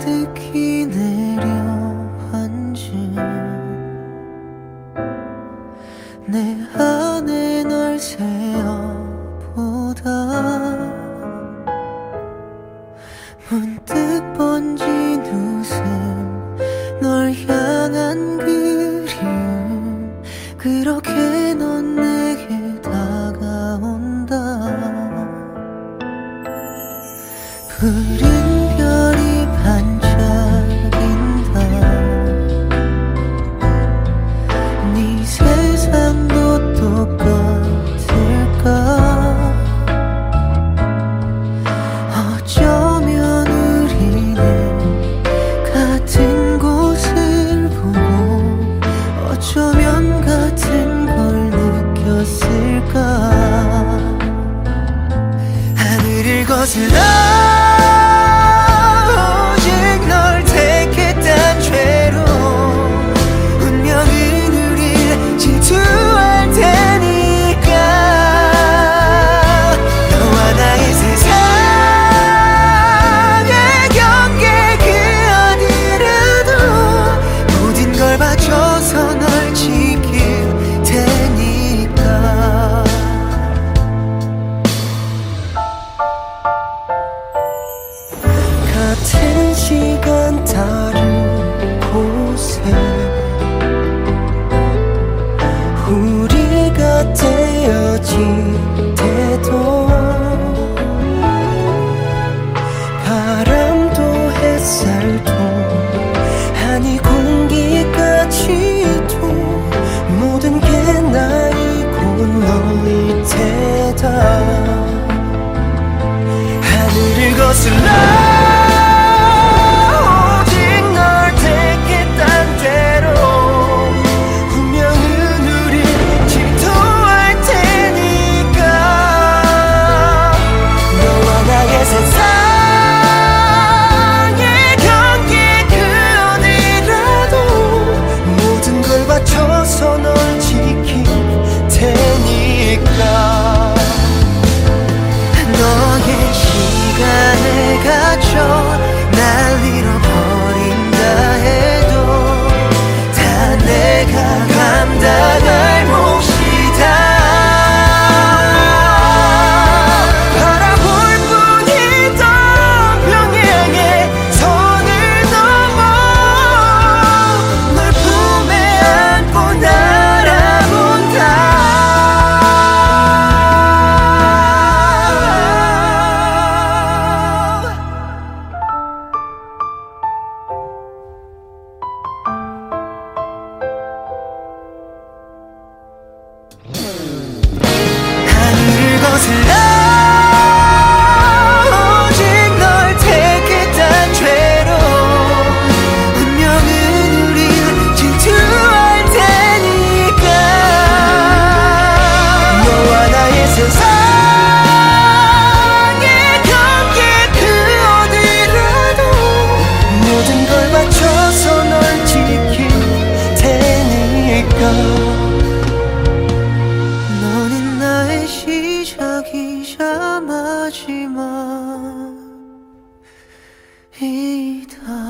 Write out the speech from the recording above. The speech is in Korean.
가득히 내려앉은 내 안에 널 세어보다 문득 번진 웃음 널 향한 그리움 그렇게 넌 내게 다가온다 푸른 별이 반짝인다 네 세상도 똑같을까 어쩌면 우리는 같은 곳을 보고 어쩌면 같은 걸 느꼈을까 하늘을 거슬러 같은 시간 다른 곳에 우리가 떼어질 때도 바람도 햇살도 아니 공기까지도 모든 게 나이고 너일 테다 하늘을 거슬러 시간에 갇혀 날 잃어버린다 해도 다 내가 감당할 몫이다 바라볼 뿐이던 평행의 선을 넘어 널 품에 안고 날아본다 하늘을 거슬러 오직 널 택했단 죄로 운명은 우릴 질투할 테니까 너와 나의 세상에 거기 그 어디라도 모든 걸 바쳐서 널 지킬 테니까 너는 나의 시작이자 마지막이다